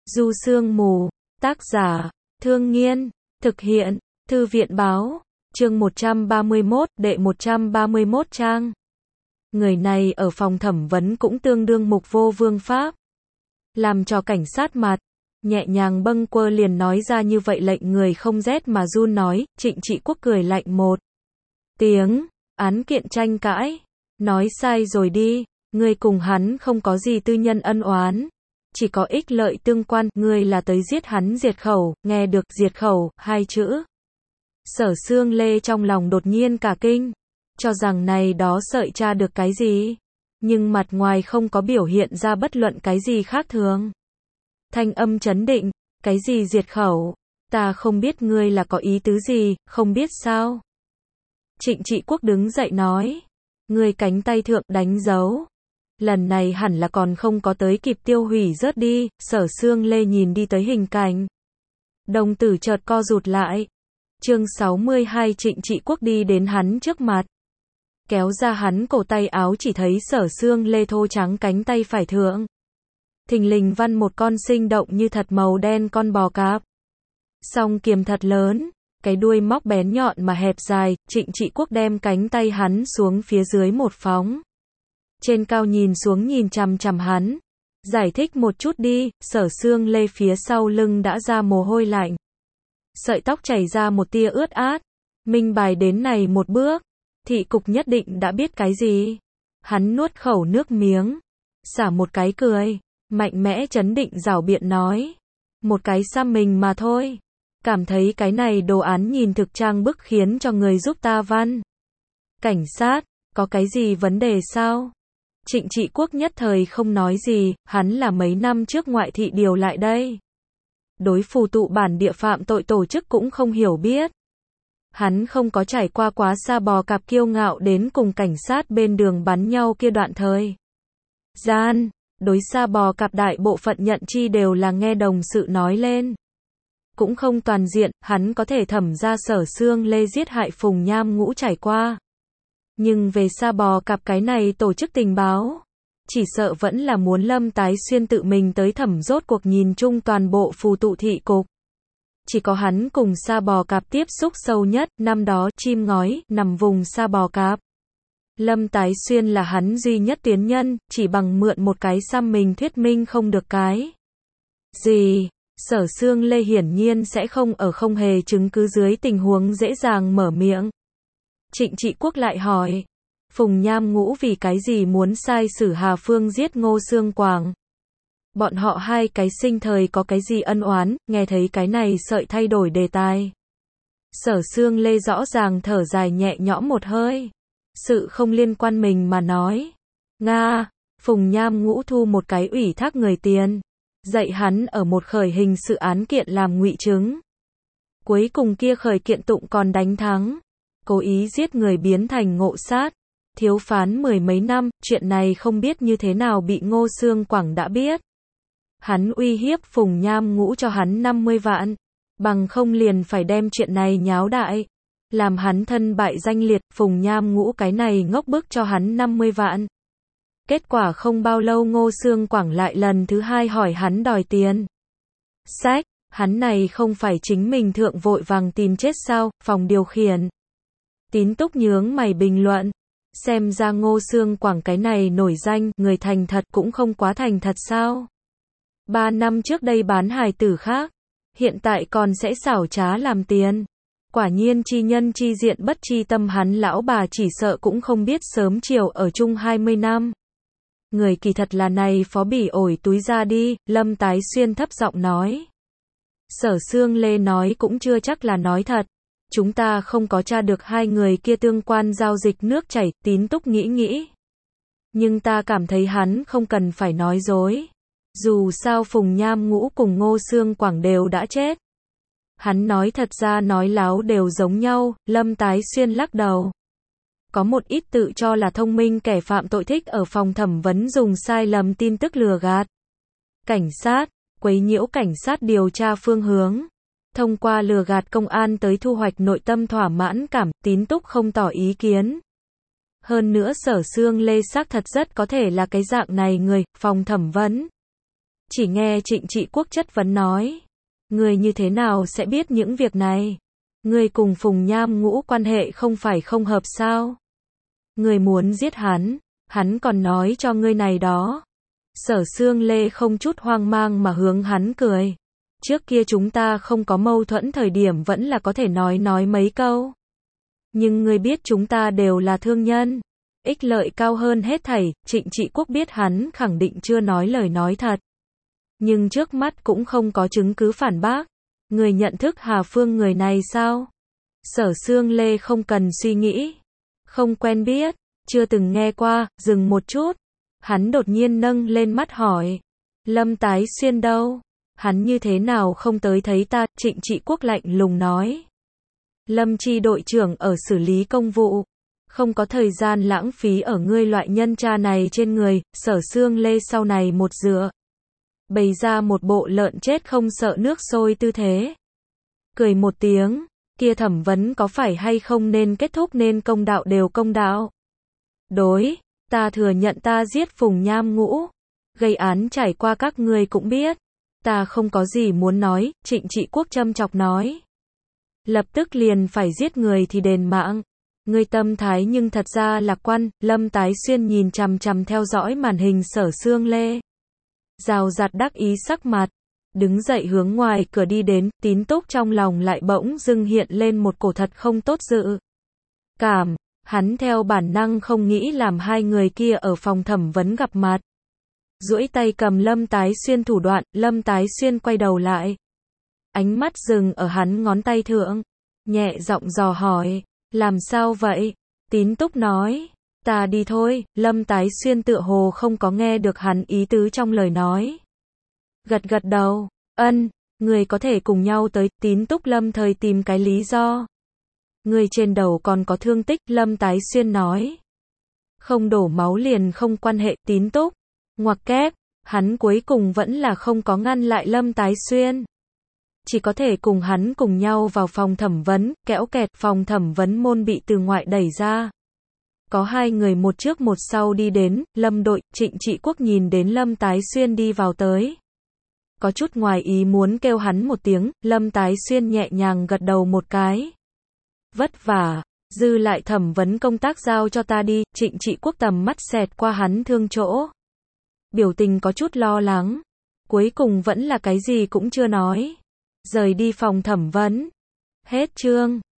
Du Sương Mù, tác giả, Thương Nghiên, thực hiện, Thư viện báo, chương 131, đệ 131 trang. Người này ở phòng thẩm vấn cũng tương đương mục vô vương pháp. Làm cho cảnh sát mặt, nhẹ nhàng bâng quơ liền nói ra như vậy lệnh người không rét mà run nói. Trịnh Trị Quốc cười lạnh một tiếng, án kiện tranh cãi, nói sai rồi đi, ngươi cùng hắn không có gì tư nhân ân oán, chỉ có ích lợi tương quan, ngươi là tới giết hắn diệt khẩu. Nghe được diệt khẩu hai chữ, Sở Sương Lê trong lòng đột nhiên cả kinh, cho rằng này đó sợi tra được cái gì, nhưng mặt ngoài không có biểu hiện ra bất luận cái gì khác thường. Thanh âm trấn định, cái gì diệt khẩu, ta không biết ngươi là có ý tứ gì, không biết sao. Trịnh Trị Quốc đứng dậy nói, ngươi cánh tay thượng đánh dấu, lần này hẳn là còn không có tới kịp tiêu hủy rớt đi. Sở Sương Lê nhìn đi tới hình cảnh, đồng tử chợt co rụt lại. Chương 62. Trịnh Trị Quốc đi đến hắn trước mặt, kéo ra hắn cổ tay áo, chỉ thấy Sở Sương Lê thô trắng cánh tay phải thượng thình lình văn một con sinh động như thật màu đen con bò cạp. Song kiềm thật lớn, cái đuôi móc bén nhọn mà hẹp dài. Trịnh Trị Quốc đem cánh tay hắn xuống phía dưới một phóng, trên cao nhìn xuống nhìn chằm chằm hắn, giải thích một chút đi. Sở Sương Lê phía sau lưng đã ra mồ hôi lạnh, sợi tóc chảy ra một tia ướt át, minh bài đến này một bước, thị cục nhất định đã biết cái gì. Hắn nuốt khẩu nước miếng, xả một cái cười, mạnh mẽ trấn định rảo biện nói, một cái xăm mình mà thôi, cảm thấy cái này đồ án nhìn thực trang bức, khiến cho người giúp ta văn. Cảnh sát, có cái gì vấn đề sao? Trịnh Trị Quốc nhất thời không nói gì, hắn là mấy năm trước ngoại thị điều lại đây, đối phù tụ bản địa phạm tội tổ chức cũng không hiểu biết. Hắn không có trải qua quá xa bò cạp kiêu ngạo đến cùng cảnh sát bên đường bắn nhau kia đoạn thời gian. Đối xa bò cạp đại bộ phận nhận chi đều là nghe đồng sự nói lên, cũng không toàn diện. Hắn có thể thẩm ra Sở Sương Lê giết hại Phùng Nham Ngũ trải qua, nhưng về xa bò cạp cái này tổ chức tình báo, chỉ sợ vẫn là muốn Lâm Tái Xuyên tự mình tới thẩm. Rốt cuộc nhìn chung toàn bộ phù tụ thị cục, chỉ có hắn cùng sa bò cạp tiếp xúc sâu nhất. Năm đó chim ngói nằm vùng sa bò cạp, Lâm Tái Xuyên là hắn duy nhất tuyến nhân, chỉ bằng mượn một cái xăm mình thuyết minh không được cái gì. Sở Sương Lê hiển nhiên sẽ không ở không hề chứng cứ dưới tình huống dễ dàng mở miệng. Trịnh Trị Quốc lại hỏi, Phùng Nham Ngũ vì cái gì muốn sai sử Hà Phương giết Ngô Sương Quảng? Bọn họ hai cái sinh thời có cái gì ân oán? Nghe thấy cái này sợi thay đổi đề tài, Sở Sương Lê rõ ràng thở dài nhẹ nhõm một hơi, sự không liên quan mình mà nói. Nga, Phùng Nham Ngũ thu một cái ủy thác người tiền, dạy hắn ở một khởi hình sự án kiện làm ngụy chứng. Cuối cùng kia khởi kiện tụng còn đánh thắng, cố ý giết người biến thành ngộ sát, thiếu phán 10 mấy năm. Chuyện này không biết như thế nào bị Ngô Sương Quảng đã biết. Hắn uy hiếp Phùng Nham Ngũ cho hắn 50 vạn, bằng không liền phải đem chuyện này nháo đại, làm hắn thân bại danh liệt. Phùng Nham Ngũ cái này ngốc bức cho hắn 50 vạn. Kết quả không bao lâu Ngô Sương Quảng lại lần thứ hai hỏi hắn đòi tiền. Sách, hắn này không phải chính mình thượng vội vàng tìm chết sao? Phòng điều khiển Tín Túc nhướng mày bình luận, xem ra Ngô Sương Quảng cái này nổi danh, người thành thật cũng không quá thành thật sao? 3 năm trước đây bán hài tử khác, hiện tại còn sẽ xảo trá làm tiền. Quả nhiên chi nhân chi diện bất chi tâm, hắn lão bà chỉ sợ cũng không biết sớm chiều ở chung 20 năm. Người kỳ thật là này phó bỉ ổi túi ra đi. Lâm Tái Xuyên thấp giọng nói. Sở Sương Lê nói cũng chưa chắc là nói thật. Chúng ta không có tra được hai người kia tương quan giao dịch nước chảy. Tín Túc nghĩ. Nhưng ta cảm thấy hắn không cần phải nói dối. Dù sao Phùng Nham Ngũ cùng Ngô Sương Quảng đều đã chết. Hắn nói thật ra nói láo đều giống nhau. Lâm Tái Xuyên lắc đầu. Có một ít tự cho là thông minh kẻ phạm tội thích ở phòng thẩm vấn dùng sai lầm tin tức lừa gạt cảnh sát, quấy nhiễu cảnh sát điều tra phương hướng, thông qua lừa gạt công an tới thu hoạch nội tâm thỏa mãn cảm. Tín Túc không tỏ ý kiến. Hơn nữa Sở Sương Lê xác thật rất có thể là cái dạng này người. Phòng thẩm vấn Chỉ nghe Trịnh Trị Quốc chất vấn nói. Người như thế nào sẽ biết những việc này? Người cùng Phùng Nham Ngũ quan hệ không phải không hợp sao? Người muốn giết hắn còn nói cho ngươi này đó. Sở Xương Lê không chút hoang mang mà hướng hắn cười. Trước kia chúng ta không có mâu thuẫn thời điểm vẫn là có thể nói mấy câu. Nhưng ngươi biết chúng ta đều là thương nhân. Ích lợi cao hơn hết thảy, Trịnh Trị Quốc biết hắn khẳng định chưa nói lời nói thật. Nhưng trước mắt cũng không có chứng cứ phản bác. Người nhận thức Hà Phương người này sao? Sở Xương Lê không cần suy nghĩ. Không quen biết, chưa từng nghe qua, dừng một chút. Hắn đột nhiên nâng lên mắt hỏi. Lâm Tái Xuyên đâu? Hắn như thế nào không tới thấy ta? Trịnh Trị Quốc lạnh lùng nói. Lâm Chi đội trưởng ở xử lý công vụ. Không có thời gian lãng phí ở ngươi loại nhân tra này trên người. Sở Xương Lê sau này một dựa. Bày ra một bộ lợn chết không sợ nước sôi tư thế. Cười một tiếng. Kia thẩm vấn có phải hay không nên kết thúc nên công đạo đều công đạo. Đối, ta thừa nhận ta giết Phùng Nham Ngũ. Gây án trải qua các ngươi cũng biết. Ta không có gì muốn nói, Trịnh Trị Quốc châm chọc nói. Lập tức liền phải giết người thì đền mạng. Ngươi tâm thái nhưng thật ra lạc quan. Lâm Tái Xuyên nhìn chằm chằm theo dõi màn hình Sở Xương Lê. Rào rạt đắc ý sắc mặt. Đứng dậy hướng ngoài cửa đi đến, Tín Túc trong lòng lại bỗng dưng hiện lên một cổ thật không tốt dự cảm. Hắn theo bản năng không nghĩ làm hai người kia ở phòng thẩm vấn gặp mặt. Duỗi tay cầm Lâm Tái Xuyên thủ đoạn, Lâm Tái Xuyên quay đầu lại. Ánh mắt dừng ở hắn ngón tay thượng. Nhẹ giọng dò hỏi, làm sao vậy? Tín Túc nói, ta đi thôi. Lâm Tái Xuyên tựa hồ không có nghe được hắn ý tứ trong lời nói. Gật gật đầu, ân, người có thể cùng nhau tới. Tín Túc lâm thời tìm cái lý do. Người trên đầu còn có thương tích, Lâm Tái Xuyên nói. Không đổ máu liền không quan hệ. Tín Túc ngoặc kép, hắn cuối cùng vẫn là không có ngăn lại Lâm Tái Xuyên. Chỉ có thể cùng hắn cùng nhau vào phòng thẩm vấn, kẽo kẹt, phòng thẩm vấn môn bị từ ngoại đẩy ra. Có hai người một trước một sau đi đến, Lâm đội, Trịnh Trị Quốc nhìn đến Lâm Tái Xuyên đi vào tới. Có chút ngoài ý muốn kêu hắn một tiếng, Lâm Tái Xuyên nhẹ nhàng gật đầu một cái. Vất vả, dư lại thẩm vấn công tác giao cho ta đi. Trịnh Trị Quốc tầm mắt xẹt qua hắn thương chỗ. Biểu tình có chút lo lắng. Cuối cùng vẫn là cái gì cũng chưa nói. Rời đi phòng thẩm vấn. Hết chương.